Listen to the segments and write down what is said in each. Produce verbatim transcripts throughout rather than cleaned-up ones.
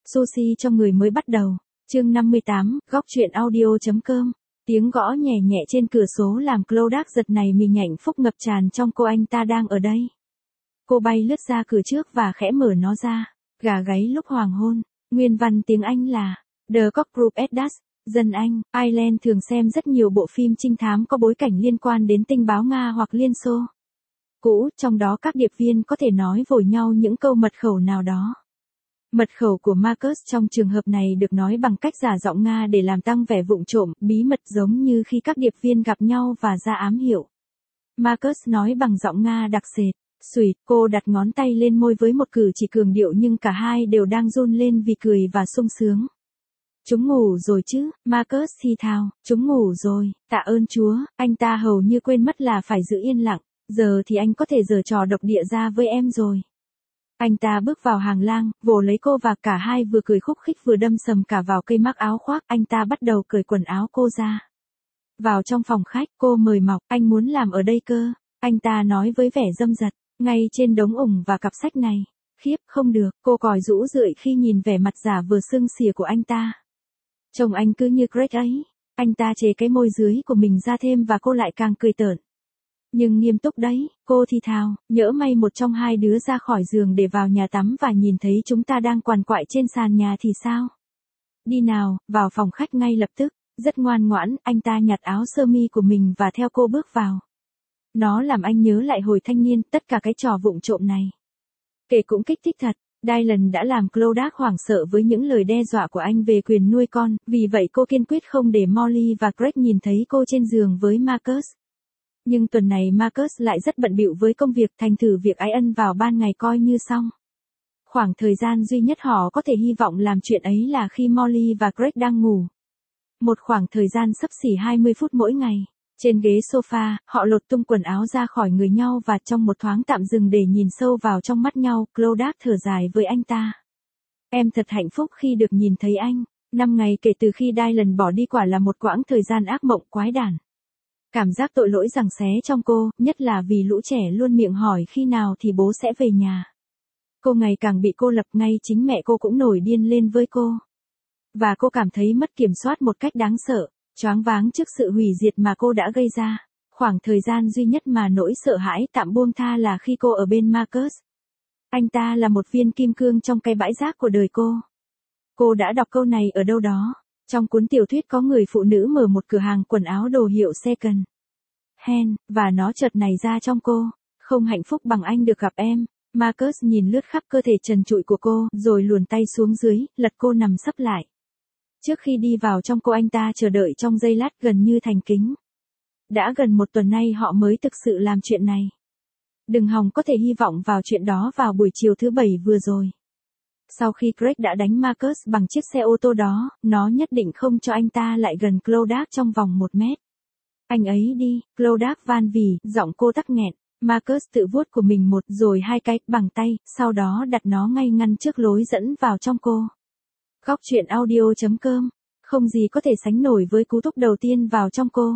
Sushi cho người mới bắt đầu. Chương năm mươi tám, góc truyện audio.com. Tiếng gõ nhẹ nhẹ trên cửa sổ làm Clodagh giật này mình, hạnh phúc ngập tràn trong cô. Anh ta đang ở đây. Cô bay lướt ra cửa trước và khẽ mở nó ra. Gà gáy lúc hoàng hôn. Nguyên văn tiếng Anh là The Cock Group at Dusk. Dân Anh, Ireland thường xem rất nhiều bộ phim trinh thám có bối cảnh liên quan đến tình báo Nga hoặc Liên Xô cũ, trong đó các điệp viên có thể nói vội nhau những câu mật khẩu nào đó. Mật khẩu của Marcus trong trường hợp này được nói bằng cách giả giọng Nga để làm tăng vẻ vụng trộm, bí mật, giống như khi các điệp viên gặp nhau và ra ám hiệu. Marcus nói bằng giọng Nga đặc sệt. Sweet, cô đặt ngón tay lên môi với một cử chỉ cường điệu, nhưng cả hai đều đang run lên vì cười và sung sướng. Chúng ngủ rồi chứ, Marcus thì thào, chúng ngủ rồi, tạ ơn Chúa. Anh ta hầu như quên mất là phải giữ yên lặng, giờ thì anh có thể giở trò độc địa ra với em rồi. Anh ta bước vào hàng lang, vồ lấy cô và cả hai vừa cười khúc khích vừa đâm sầm cả vào cây mắc áo khoác. Anh ta bắt đầu cởi quần áo cô ra. Vào trong phòng khách, cô mời mọc, anh muốn làm ở đây cơ. Anh ta nói với vẻ dâm dật, ngay trên đống ủng và cặp sách này. Khiếp, không được, cô còi rũ rượi khi nhìn vẻ mặt giả vờ sưng xỉa của anh ta. Trông anh cứ như Greg ấy. Anh ta chề cái môi dưới của mình ra thêm và cô lại càng cười tởn. Nhưng nghiêm túc đấy, cô thì thào, nhỡ may một trong hai đứa ra khỏi giường để vào nhà tắm và nhìn thấy chúng ta đang quằn quại trên sàn nhà thì sao? Đi nào, vào phòng khách ngay lập tức. Rất ngoan ngoãn, anh ta nhặt áo sơ mi của mình và theo cô bước vào. Nó làm anh nhớ lại hồi thanh niên, tất cả cái trò vụng trộm này. Kể cũng kích thích thật. Dylan đã làm Clodagh hoảng sợ với những lời đe dọa của anh về quyền nuôi con, vì vậy cô kiên quyết không để Molly và Greg nhìn thấy cô trên giường với Marcus. Nhưng tuần này Marcus lại rất bận bịu với công việc, thành thử việc ái ân vào ban ngày coi như xong. Khoảng thời gian duy nhất họ có thể hy vọng làm chuyện ấy là khi Molly và Greg đang ngủ. Một khoảng thời gian xấp xỉ hai mươi phút mỗi ngày. Trên ghế sofa, họ lột tung quần áo ra khỏi người nhau và trong một thoáng tạm dừng để nhìn sâu vào trong mắt nhau, Clodagh thở dài với anh ta. Em thật hạnh phúc khi được nhìn thấy anh. Năm ngày kể từ khi Dylan bỏ đi quả là một quãng thời gian ác mộng quái đản. Cảm giác tội lỗi giằng xé trong cô, nhất là vì lũ trẻ luôn miệng hỏi khi nào thì bố sẽ về nhà. Cô ngày càng bị cô lập, ngay chính mẹ cô cũng nổi điên lên với cô. Và cô cảm thấy mất kiểm soát một cách đáng sợ. Choáng váng trước sự hủy diệt mà cô đã gây ra. Khoảng thời gian duy nhất mà nỗi sợ hãi tạm buông tha là khi cô ở bên Marcus. Anh ta là một viên kim cương trong cái bãi rác của đời cô. Cô đã đọc câu này ở đâu đó. Trong cuốn tiểu thuyết có người phụ nữ mở một cửa hàng quần áo đồ hiệu second hand, và nó chợt nảy ra trong cô. Không hạnh phúc bằng anh được gặp em. Marcus nhìn lướt khắp cơ thể trần trụi của cô, rồi luồn tay xuống dưới, lật cô nằm sấp lại. Trước khi đi vào trong cô, anh ta chờ đợi trong giây lát gần như thành kính. Đã gần một tuần nay họ mới thực sự làm chuyện này. Đừng hòng có thể hy vọng vào chuyện đó vào buổi chiều thứ bảy vừa rồi. Sau khi Greg đã đánh Marcus bằng chiếc xe ô tô đó, nó nhất định không cho anh ta lại gần Clodagh trong vòng một mét. Anh ấy đi, Clodagh van vỉ, giọng cô tắc nghẹn. Marcus tự vuốt của mình một rồi hai cái bằng tay, sau đó đặt nó ngay ngăn trước lối dẫn vào trong cô. Góc truyện audio.com. Không gì có thể sánh nổi với cú túc đầu tiên vào trong cô.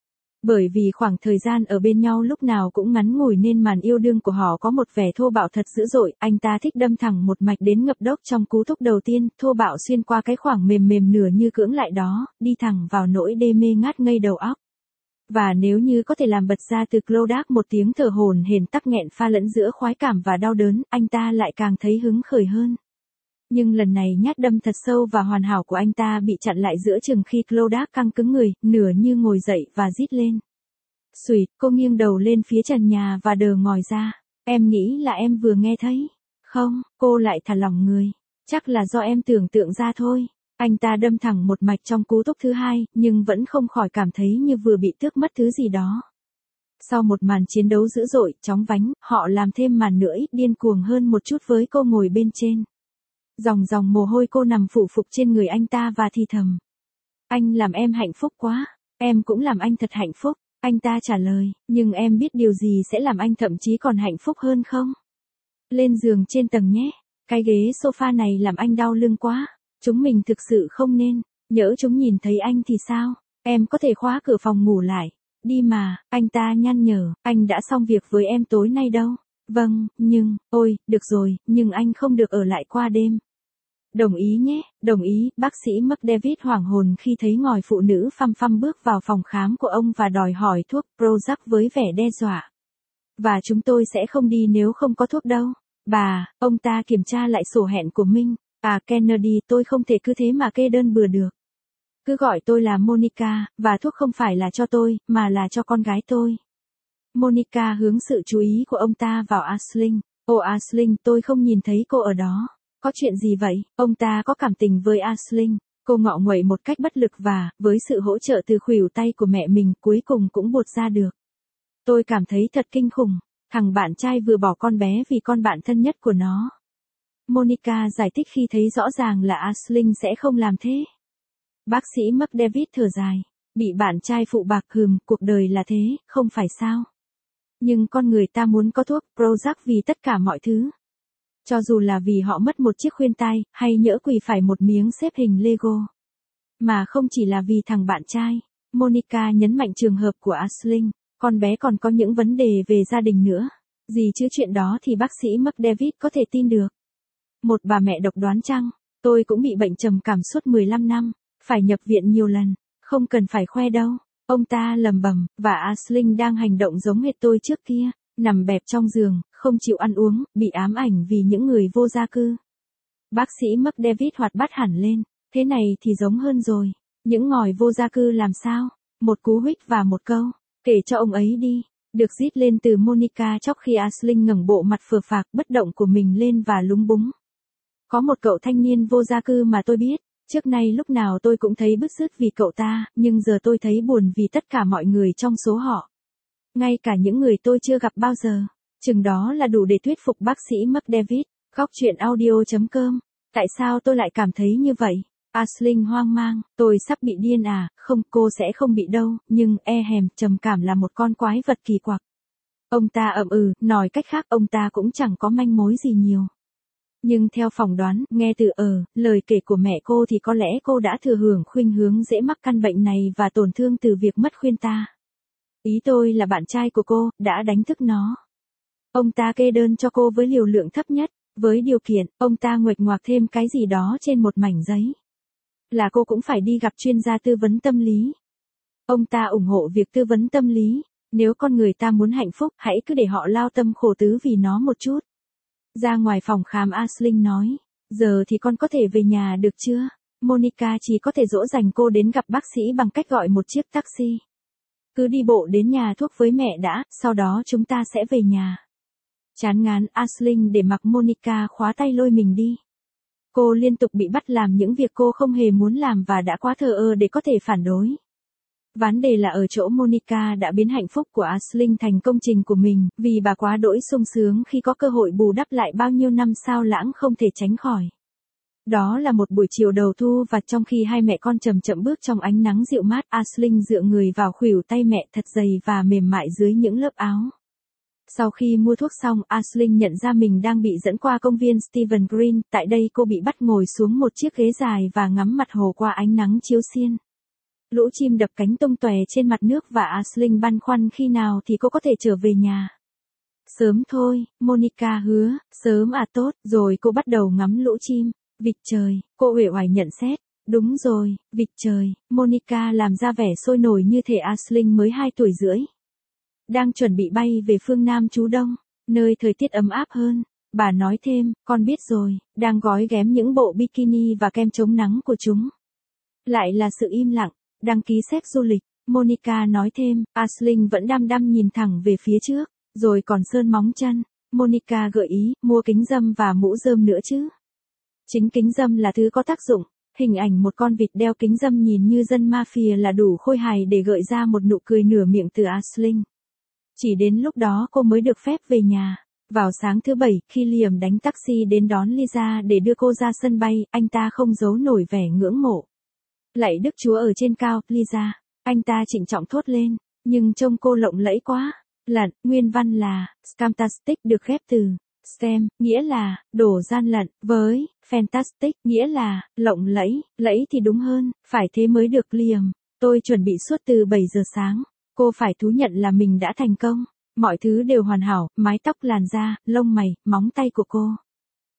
Bởi vì khoảng thời gian ở bên nhau lúc nào cũng ngắn ngủi nên màn yêu đương của họ có một vẻ thô bạo thật dữ dội. Anh ta thích đâm thẳng một mạch đến ngập đốc trong cú túc đầu tiên, thô bạo xuyên qua cái khoảng mềm mềm nửa như cưỡng lại đó, đi thẳng vào nỗi đê mê ngát ngây đầu óc. Và nếu như có thể làm bật ra từ Clodagh một tiếng thở hổn hển tắc nghẹn pha lẫn giữa khoái cảm và đau đớn, anh ta lại càng thấy hứng khởi hơn. Nhưng lần này nhát đâm thật sâu và hoàn hảo của anh ta bị chặn lại giữa chừng khi Clodagh căng cứng người, nửa như ngồi dậy và rít lên. Sweet, cô nghiêng đầu lên phía trần nhà và đờ ngòi ra. Em nghĩ là em vừa nghe thấy. Không, cô lại thả lỏng người. Chắc là do em tưởng tượng ra thôi. Anh ta đâm thẳng một mạch trong cú túc thứ hai, nhưng vẫn không khỏi cảm thấy như vừa bị tước mất thứ gì đó. Sau một màn chiến đấu dữ dội, chóng vánh, họ làm thêm màn nữa ít điên cuồng hơn một chút với cô ngồi bên trên. Dòng dòng mồ hôi cô nằm phủ phục trên người anh ta và thì thầm. Anh làm em hạnh phúc quá. Em cũng làm anh thật hạnh phúc. Anh ta trả lời, nhưng em biết điều gì sẽ làm anh thậm chí còn hạnh phúc hơn không? Lên giường trên tầng nhé. Cái ghế sofa này làm anh đau lưng quá. Chúng mình thực sự không nên. Nhỡ chúng nhìn thấy anh thì sao? Em có thể khóa cửa phòng ngủ lại. Đi mà, anh ta nhăn nhở, anh đã xong việc với em tối nay đâu. Vâng, nhưng, ôi, được rồi, nhưng anh không được ở lại qua đêm. Đồng ý nhé, đồng ý, bác sĩ McDavid hoảng hồn khi thấy ngòi phụ nữ phăm phăm bước vào phòng khám của ông và đòi hỏi thuốc Prozac với vẻ đe dọa. Và chúng tôi sẽ không đi nếu không có thuốc đâu. Bà, ông ta kiểm tra lại sổ hẹn của Minh. À Kennedy, tôi không thể cứ thế mà kê đơn bừa được. Cứ gọi tôi là Monica, và thuốc không phải là cho tôi, mà là cho con gái tôi. Monica hướng sự chú ý của ông ta vào Aisling. Ồ Aisling, tôi không nhìn thấy cô ở đó. Có chuyện gì vậy? Ông ta có cảm tình với Aisling. Cô ngọ nguậy một cách bất lực và, với sự hỗ trợ từ khuỷu tay của mẹ mình, cuối cùng cũng buột ra được. Tôi cảm thấy thật kinh khủng. Thằng bạn trai vừa bỏ con bé vì con bạn thân nhất của nó. Monica giải thích khi thấy rõ ràng là Aisling sẽ không làm thế. Bác sĩ McDavid thở dài. Bị bạn trai phụ bạc hừm, cuộc đời là thế, không phải sao? Nhưng con người ta muốn có thuốc Prozac vì tất cả mọi thứ. Cho dù là vì họ mất một chiếc khuyên tai, hay nhỡ quỳ phải một miếng xếp hình Lego. Mà không chỉ là vì thằng bạn trai. Monica nhấn mạnh trường hợp của Aisling. Con bé còn có những vấn đề về gia đình nữa. Gì chứ chuyện đó thì bác sĩ McDavid có thể tin được. Một bà mẹ độc đoán chăng? Tôi cũng bị bệnh trầm cảm suốt mười lăm năm. Phải nhập viện nhiều lần. Không cần phải khoe đâu. Ông ta lầm bầm, và Aisling đang hành động giống hệt tôi trước kia. Nằm bẹp trong giường, không chịu ăn uống, bị ám ảnh vì những người vô gia cư. Bác sĩ McDavid hoạt bát hẳn lên. Thế này thì giống hơn rồi. Những ngòi vô gia cư làm sao? Một cú huých và một câu. Kể cho ông ấy đi. Được rít lên từ Monica chốc khi Aisling ngẩng bộ mặt phờ phạc bất động của mình lên và lúng búng. Có một cậu thanh niên vô gia cư mà tôi biết. Trước nay lúc nào tôi cũng thấy bứt rứt vì cậu ta, nhưng giờ tôi thấy buồn vì tất cả mọi người trong số họ. Ngay cả những người tôi chưa gặp bao giờ. Chừng đó là đủ để thuyết phục bác sĩ McDavid. Góc chuyện audio chấm com. Tại sao tôi lại cảm thấy như vậy? Aisling hoang mang, tôi sắp bị điên à? Không, cô sẽ không bị đâu, nhưng e hèm, trầm cảm là một con quái vật kỳ quặc. Ông ta ậm ừ, nói cách khác ông ta cũng chẳng có manh mối gì nhiều. Nhưng theo phỏng đoán, nghe từ ờ, lời kể của mẹ cô thì có lẽ cô đã thừa hưởng khuynh hướng dễ mắc căn bệnh này và tổn thương từ việc mất khuyên ta. Ý tôi là bạn trai của cô, đã đánh thức nó. Ông ta kê đơn cho cô với liều lượng thấp nhất, với điều kiện, ông ta nguệch ngoạc thêm cái gì đó trên một mảnh giấy. Là cô cũng phải đi gặp chuyên gia tư vấn tâm lý. Ông ta ủng hộ việc tư vấn tâm lý. Nếu con người ta muốn hạnh phúc, hãy cứ để họ lao tâm khổ tứ vì nó một chút. Ra ngoài phòng khám Aisling nói. Giờ thì con có thể về nhà được chưa? Monica chỉ có thể dỗ dành cô đến gặp bác sĩ bằng cách gọi một chiếc taxi. Cứ đi bộ đến nhà thuốc với mẹ đã, sau đó chúng ta sẽ về nhà. Chán ngán Aisling để mặc Monica khóa tay lôi mình đi. Cô liên tục bị bắt làm những việc cô không hề muốn làm và đã quá thờ ơ để có thể phản đối. Vấn đề là ở chỗ Monica đã biến hạnh phúc của Aisling thành công trình của mình, vì bà quá đỗi sung sướng khi có cơ hội bù đắp lại bao nhiêu năm sao lãng không thể tránh khỏi. Đó là một buổi chiều đầu thu và trong khi hai mẹ con chậm chậm bước trong ánh nắng dịu mát, Aisling dựa người vào khuỷu tay mẹ thật dày và mềm mại dưới những lớp áo. Sau khi mua thuốc xong, Aisling nhận ra mình đang bị dẫn qua công viên Stephen Green, tại đây cô bị bắt ngồi xuống một chiếc ghế dài và ngắm mặt hồ qua ánh nắng chiếu xiên. Lũ chim đập cánh tung tóe trên mặt nước và Aisling băn khoăn khi nào thì cô có thể trở về nhà. Sớm thôi, Monica hứa, sớm à tốt, rồi cô bắt đầu ngắm lũ chim. Vịt trời, cô uể oải nhận xét. Đúng rồi, vịt trời, Monica làm ra vẻ sôi nổi như thể Aisling mới hai tuổi rưỡi. Đang chuẩn bị bay về phương Nam Trú Đông, nơi thời tiết ấm áp hơn. Bà nói thêm, con biết rồi, đang gói ghém những bộ bikini và kem chống nắng của chúng. Lại là sự im lặng, đăng ký séc du lịch, Monica nói thêm, Aisling vẫn đăm đăm nhìn thẳng về phía trước, rồi còn sơn móng chân. Monica gợi ý, mua kính râm và mũ rơm nữa chứ. Chính kính râm là thứ có tác dụng, hình ảnh một con vịt đeo kính râm nhìn như dân mafia là đủ khôi hài để gợi ra một nụ cười nửa miệng từ Aisling. Chỉ đến lúc đó cô mới được phép về nhà. Vào sáng thứ bảy, khi Liam đánh taxi đến đón Lisa để đưa cô ra sân bay, anh ta không giấu nổi vẻ ngưỡng mộ. Lạy Đức Chúa ở trên cao, Lisa, anh ta trịnh trọng thốt lên, nhưng trông cô lộng lẫy quá. Lận, nguyên văn là, scamtastic được ghép từ scam, nghĩa là, đổ gian lận, với, fantastic, nghĩa là, lộng lẫy, lẫy thì đúng hơn, phải thế mới được Liam. Tôi chuẩn bị suốt từ bảy giờ sáng. Cô phải thú nhận là mình đã thành công. Mọi thứ đều hoàn hảo, mái tóc, làn da, lông mày, móng tay của cô.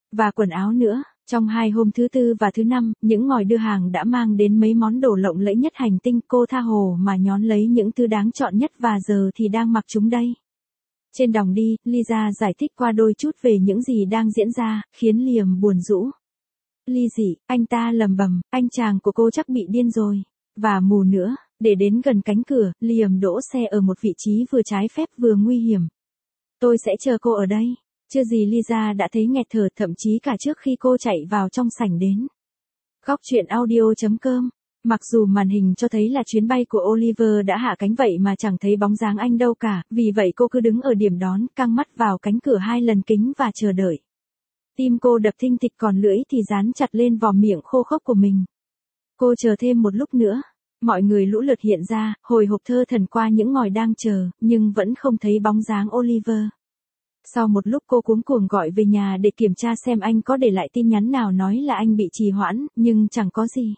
Và quần áo nữa. Trong hai hôm thứ tư và thứ năm, những ngòi đưa hàng đã mang đến mấy món đồ lộng lẫy nhất hành tinh. Cô tha hồ mà nhón lấy những thứ đáng chọn nhất và giờ thì đang mặc chúng đây. Trên đòng đi, Lisa giải thích qua đôi chút về những gì đang diễn ra, khiến Liam buồn rũ. Lizzie, anh ta lầm bầm, anh chàng của cô chắc bị điên rồi. Và mù nữa, để đến gần cánh cửa, Liam đỗ xe ở một vị trí vừa trái phép vừa nguy hiểm. Tôi sẽ chờ cô ở đây. Chưa gì Lisa đã thấy nghẹt thở, thậm chí cả trước khi cô chạy vào trong sảnh đến. Góc truyện audio chấm com. Mặc dù màn hình cho thấy là chuyến bay của Oliver đã hạ cánh vậy mà chẳng thấy bóng dáng anh đâu cả, vì vậy cô cứ đứng ở điểm đón, căng mắt vào cánh cửa hai lần kính và chờ đợi. Tim cô đập thình thịch còn lưỡi thì dán chặt lên vòm miệng khô khốc của mình. Cô chờ thêm một lúc nữa. Mọi người lũ lượt hiện ra, hồi hộp thơ thẩn qua những ngòi đang chờ, nhưng vẫn không thấy bóng dáng Oliver. Sau một lúc cô cuống cuồng gọi về nhà để kiểm tra xem anh có để lại tin nhắn nào nói là anh bị trì hoãn, nhưng chẳng có gì.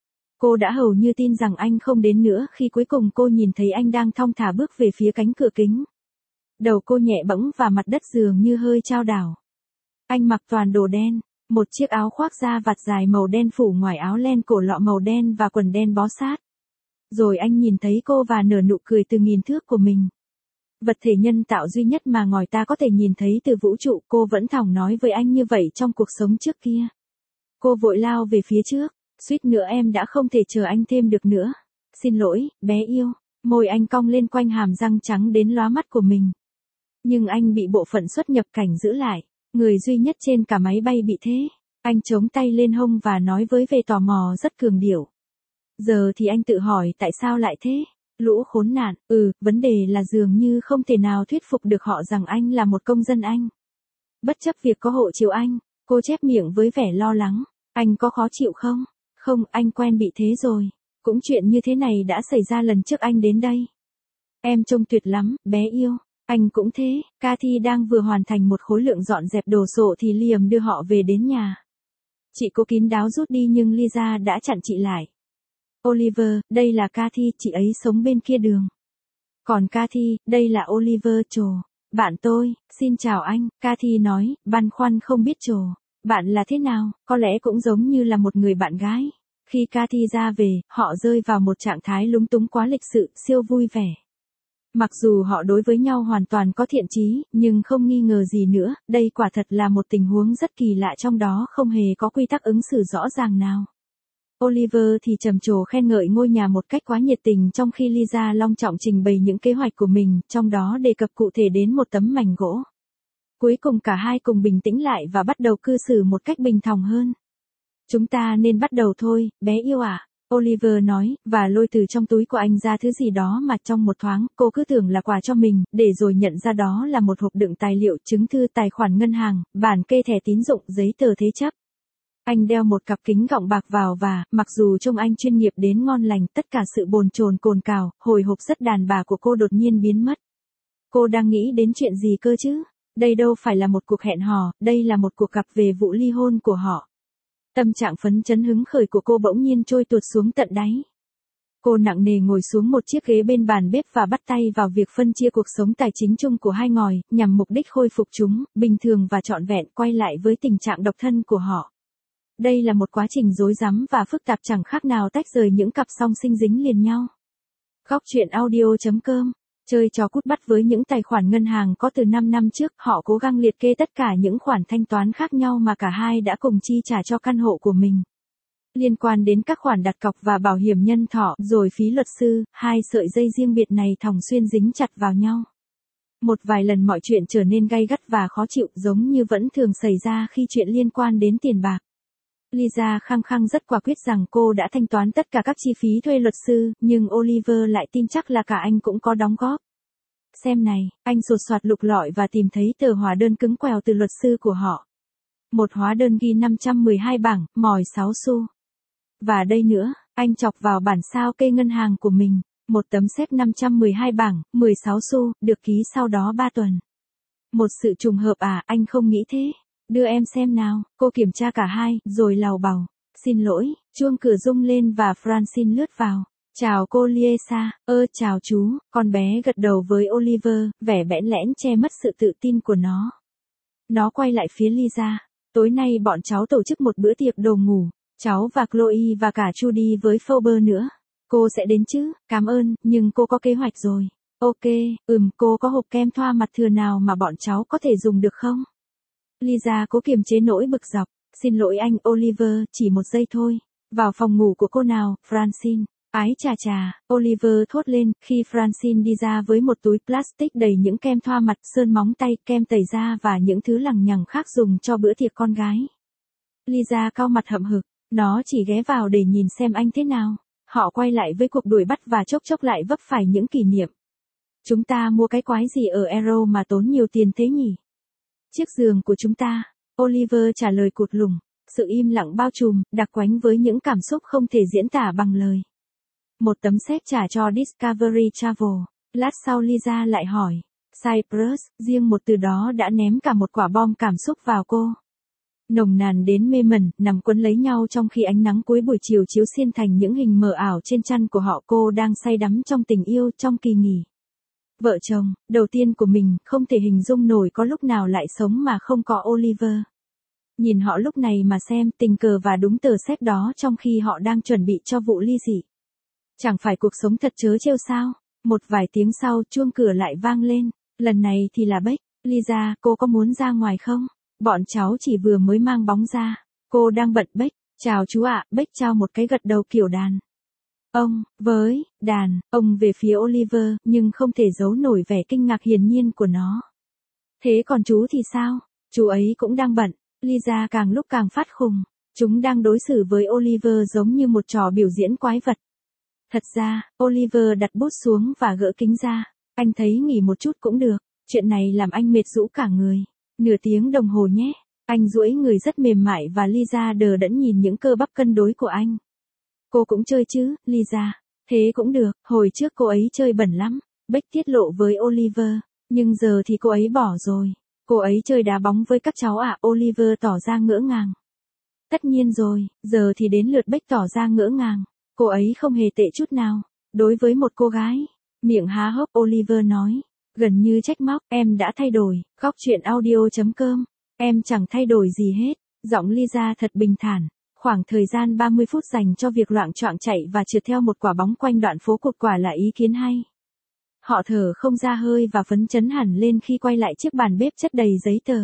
Cô đã hầu như tin rằng anh không đến nữa khi cuối cùng cô nhìn thấy anh đang thong thả bước về phía cánh cửa kính. Đầu cô nhẹ bẫng và mặt đất dường như hơi chao đảo. Anh mặc toàn đồ đen, một chiếc áo khoác da vạt dài màu đen phủ ngoài áo len cổ lọ màu đen và quần đen bó sát. Rồi anh nhìn thấy cô và nở nụ cười từ nghìn thước của mình. Vật thể nhân tạo duy nhất mà ngòi ta có thể nhìn thấy từ vũ trụ, cô vẫn thỏng nói với anh như vậy trong cuộc sống trước kia. Cô vội lao về phía trước, suýt nữa em đã không thể chờ anh thêm được nữa. Xin lỗi, bé yêu, môi anh cong lên quanh hàm răng trắng đến lóa mắt của mình. Nhưng anh bị bộ phận xuất nhập cảnh giữ lại, người duy nhất trên cả máy bay bị thế. Anh chống tay lên hông và nói với vẻ tò mò rất cường điệu. Giờ thì anh tự hỏi tại sao lại thế? Lũ khốn nạn, ừ, vấn đề là dường như không thể nào thuyết phục được họ rằng anh là một công dân Anh. Bất chấp việc có hộ chiếu Anh, cô chép miệng với vẻ lo lắng. Anh có khó chịu không? Không, anh quen bị thế rồi. Cũng chuyện như thế này đã xảy ra lần trước anh đến đây. Em trông tuyệt lắm, bé yêu. Anh cũng thế. Cathy đang vừa hoàn thành một khối lượng dọn dẹp đồ sộ thì Liam đưa họ về đến nhà. Chị cô kín đáo rút đi nhưng Lisa đã chặn chị lại. Oliver, đây là Cathy, chị ấy sống bên kia đường. Còn Cathy, đây là Oliver trồ. Bạn tôi, xin chào anh, Cathy nói, băn khoăn không biết trồ. Bạn là thế nào, có lẽ cũng giống như là một người bạn gái. Khi Cathy ra về, họ rơi vào một trạng thái lúng túng quá lịch sự, siêu vui vẻ. Mặc dù họ đối với nhau hoàn toàn có thiện chí, nhưng không nghi ngờ gì nữa, đây quả thật là một tình huống rất kỳ lạ, trong đó không hề có quy tắc ứng xử rõ ràng nào. Oliver thì trầm trồ khen ngợi ngôi nhà một cách quá nhiệt tình, trong khi Lisa long trọng trình bày những kế hoạch của mình, trong đó đề cập cụ thể đến một tấm mảnh gỗ. Cuối cùng cả hai cùng bình tĩnh lại và bắt đầu cư xử một cách bình thong hơn. Chúng ta nên bắt đầu thôi, bé yêu ạ. À? Oliver nói, và lôi từ trong túi của anh ra thứ gì đó mà trong một thoáng, cô cứ tưởng là quà cho mình, để rồi nhận ra đó là một hộp đựng tài liệu, chứng thư, tài khoản ngân hàng, bản kê thẻ tín dụng, giấy tờ thế chấp. Anh đeo một cặp kính gọng bạc vào và, mặc dù trông anh chuyên nghiệp đến ngon lành, tất cả sự bồn chồn cồn cào, hồi hộp rất đàn bà của cô đột nhiên biến mất. Cô đang nghĩ đến chuyện gì cơ chứ? Đây đâu phải là một cuộc hẹn hò, đây là một cuộc gặp về vụ ly hôn của họ. Tâm trạng phấn chấn hứng khởi của cô bỗng nhiên trôi tuột xuống tận đáy. Cô nặng nề ngồi xuống một chiếc ghế bên bàn bếp và bắt tay vào việc phân chia cuộc sống tài chính chung của hai ngòi, nhằm mục đích khôi phục chúng, bình thường và trọn vẹn, quay lại với tình trạng độc thân của họ. Đây là một quá trình rối rắm và phức tạp, chẳng khác nào tách rời những cặp song sinh dính liền nhau. Góc truyện audio chấm com. Chơi trò cút bắt với những tài khoản ngân hàng có từ năm năm trước, họ cố gắng liệt kê tất cả những khoản thanh toán khác nhau mà cả hai đã cùng chi trả cho căn hộ của mình. Liên quan đến các khoản đặt cọc và bảo hiểm nhân thọ, rồi phí luật sư, hai sợi dây riêng biệt này thường xuyên dính chặt vào nhau. Một vài lần mọi chuyện trở nên gay gắt và khó chịu, giống như vẫn thường xảy ra khi chuyện liên quan đến tiền bạc. Lisa khăng khăng rất quả quyết rằng cô đã thanh toán tất cả các chi phí thuê luật sư, nhưng Oliver lại tin chắc là cả anh cũng có đóng góp. Xem này, anh sột soạt lục lọi và tìm thấy tờ hóa đơn cứng quèo từ luật sư của họ. Một hóa đơn ghi năm trăm mười hai bảng, mòi sáu xu. Và đây nữa, anh chọc vào bản sao kê ngân hàng của mình, một tấm séc năm trăm mười hai bảng, mười sáu xu, được ký sau đó ba tuần. Một sự trùng hợp à, anh không nghĩ thế? Đưa em xem nào, cô kiểm tra cả hai, rồi lào bào. Xin lỗi, chuông cửa rung lên và Francine lướt vào. Chào cô Liesa, ơ chào chú, con bé gật đầu với Oliver, vẻ bẽn lẽn che mất sự tự tin của nó. Nó quay lại phía Lisa. Tối nay bọn cháu tổ chức một bữa tiệc đồ ngủ, cháu và Chloe và cả Judy với Phoebe nữa. Cô sẽ đến chứ, cảm ơn, nhưng cô có kế hoạch rồi. Ok, ừm, cô có hộp kem thoa mặt thừa nào mà bọn cháu có thể dùng được không? Lisa cố kiềm chế nỗi bực dọc. Xin lỗi anh Oliver, chỉ một giây thôi. Vào phòng ngủ của cô nào, Francine. Ái chà chà, Oliver thốt lên, khi Francine đi ra với một túi plastic đầy những kem thoa mặt, sơn móng tay, kem tẩy da và những thứ lằng nhằng khác dùng cho bữa tiệc con gái. Lisa cau mặt hậm hực, nó chỉ ghé vào để nhìn xem anh thế nào. Họ quay lại với cuộc đuổi bắt và chốc chốc lại vấp phải những kỷ niệm. Chúng ta mua cái quái gì ở Arrow mà tốn nhiều tiền thế nhỉ? Chiếc giường của chúng ta, Oliver trả lời cụt lùn. Sự im lặng bao trùm, đặc quánh với những cảm xúc không thể diễn tả bằng lời. Một tấm séc trả cho Discovery Travel. Lát sau Lisa lại hỏi. Cyprus, riêng một từ đó đã ném cả một quả bom cảm xúc vào cô. Nồng nàn đến mê mẩn, nằm quấn lấy nhau trong khi ánh nắng cuối buổi chiều chiếu xiên thành những hình mờ ảo trên chăn của họ. Cô đang say đắm trong tình yêu trong kỳ nghỉ. Vợ chồng, đầu tiên của mình, không thể hình dung nổi có lúc nào lại sống mà không có Oliver. Nhìn họ lúc này mà xem, tình cờ và đúng tờ séc đó trong khi họ đang chuẩn bị cho vụ ly dị. Chẳng phải cuộc sống thật trớ trêu sao? Một vài tiếng sau, chuông cửa lại vang lên. Lần này thì là Beck. Lisa, cô có muốn ra ngoài không? Bọn cháu chỉ vừa mới mang bóng ra. Cô đang bận Beck. Chào chú ạ, Beck trao một cái gật đầu kiểu đàn. Ông, với, đàn, ông về phía Oliver, nhưng không thể giấu nổi vẻ kinh ngạc hiển nhiên của nó. Thế còn chú thì sao? Chú ấy cũng đang bận. Lisa càng lúc càng phát khùng. Chúng đang đối xử với Oliver giống như một trò biểu diễn quái vật. Thật ra, Oliver đặt bút xuống và gỡ kính ra. Anh thấy nghỉ một chút cũng được. Chuyện này làm anh mệt rũ cả người. Nửa tiếng đồng hồ nhé. Anh duỗi người rất mềm mại và Lisa đờ đẫn nhìn những cơ bắp cân đối của anh. Cô cũng chơi chứ, Lisa. Thế cũng được, hồi trước cô ấy chơi bẩn lắm. Beck tiết lộ với Oliver. Nhưng giờ thì cô ấy bỏ rồi. Cô ấy chơi đá bóng với các cháu ạ, à? Oliver tỏ ra ngỡ ngàng. Tất nhiên rồi, giờ thì đến lượt Beck tỏ ra ngỡ ngàng. Cô ấy không hề tệ chút nào. Đối với một cô gái. Miệng há hốc Oliver nói. Gần như trách móc, em đã thay đổi. Góc chuyện audio chấm com. Em chẳng thay đổi gì hết. Giọng Lisa thật bình thản. Khoảng thời gian ba mươi phút dành cho việc loạng choạng chạy và trượt theo một quả bóng quanh đoạn phố cột quả là ý kiến hay. Họ thở không ra hơi và phấn chấn hẳn lên khi quay lại chiếc bàn bếp chất đầy giấy tờ.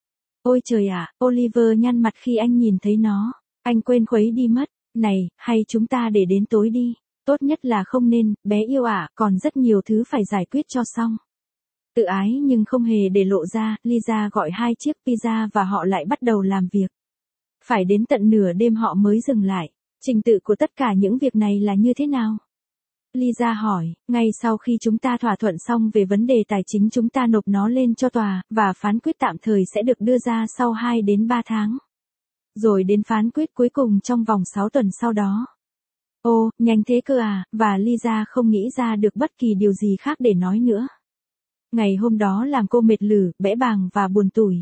Ôi trời ạ, à, Oliver nhăn mặt khi anh nhìn thấy nó. Anh quên khuấy đi mất. Này, hay chúng ta để đến tối đi. Tốt nhất là không nên, bé yêu ạ, à, còn rất nhiều thứ phải giải quyết cho xong. Tự ái nhưng không hề để lộ ra, Lisa gọi hai chiếc pizza và họ lại bắt đầu làm việc. Phải đến tận nửa đêm họ mới dừng lại. Trình tự của tất cả những việc này là như thế nào? Lisa hỏi, ngay sau khi chúng ta thỏa thuận xong về vấn đề tài chính chúng ta nộp nó lên cho tòa, và phán quyết tạm thời sẽ được đưa ra sau hai đến ba tháng. Rồi đến phán quyết cuối cùng trong vòng sáu tuần sau đó. Ô, nhanh thế cơ à, và Lisa không nghĩ ra được bất kỳ điều gì khác để nói nữa. Ngày hôm đó làm cô mệt lử, bẽ bàng và buồn tủi.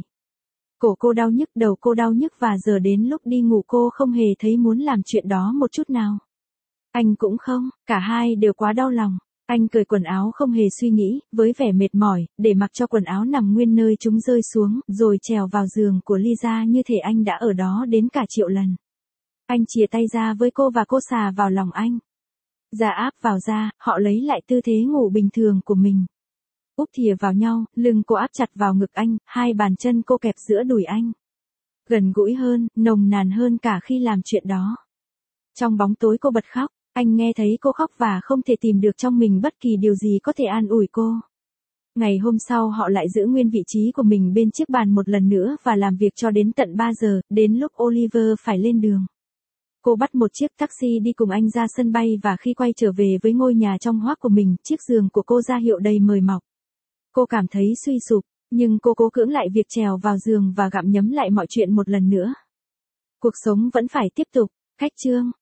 Cổ cô đau nhức, đầu cô đau nhức và giờ đến lúc đi ngủ cô không hề thấy muốn làm chuyện đó một chút nào. Anh cũng không, cả hai đều quá đau lòng. Anh cởi quần áo không hề suy nghĩ, với vẻ mệt mỏi, để mặc cho quần áo nằm nguyên nơi chúng rơi xuống, rồi trèo vào giường của Lisa như thể anh đã ở đó đến cả triệu lần. Anh chìa tay ra với cô và cô xà vào lòng anh. Da áp vào da, họ lấy lại tư thế ngủ bình thường của mình. Úp thìa vào nhau, lưng cô áp chặt vào ngực anh, hai bàn chân cô kẹp giữa đùi anh. Gần gũi hơn, nồng nàn hơn cả khi làm chuyện đó. Trong bóng tối cô bật khóc, anh nghe thấy cô khóc và không thể tìm được trong mình bất kỳ điều gì có thể an ủi cô. Ngày hôm sau họ lại giữ nguyên vị trí của mình bên chiếc bàn một lần nữa và làm việc cho đến tận ba giờ, đến lúc Oliver phải lên đường. Cô bắt một chiếc taxi đi cùng anh ra sân bay và khi quay trở về với ngôi nhà trong hoác của mình, chiếc giường của cô ra hiệu đầy mời mọc. Cô cảm thấy suy sụp, nhưng cô cố cưỡng lại việc trèo vào giường và gặm nhấm lại mọi chuyện một lần nữa. Cuộc sống vẫn phải tiếp tục. Cách chương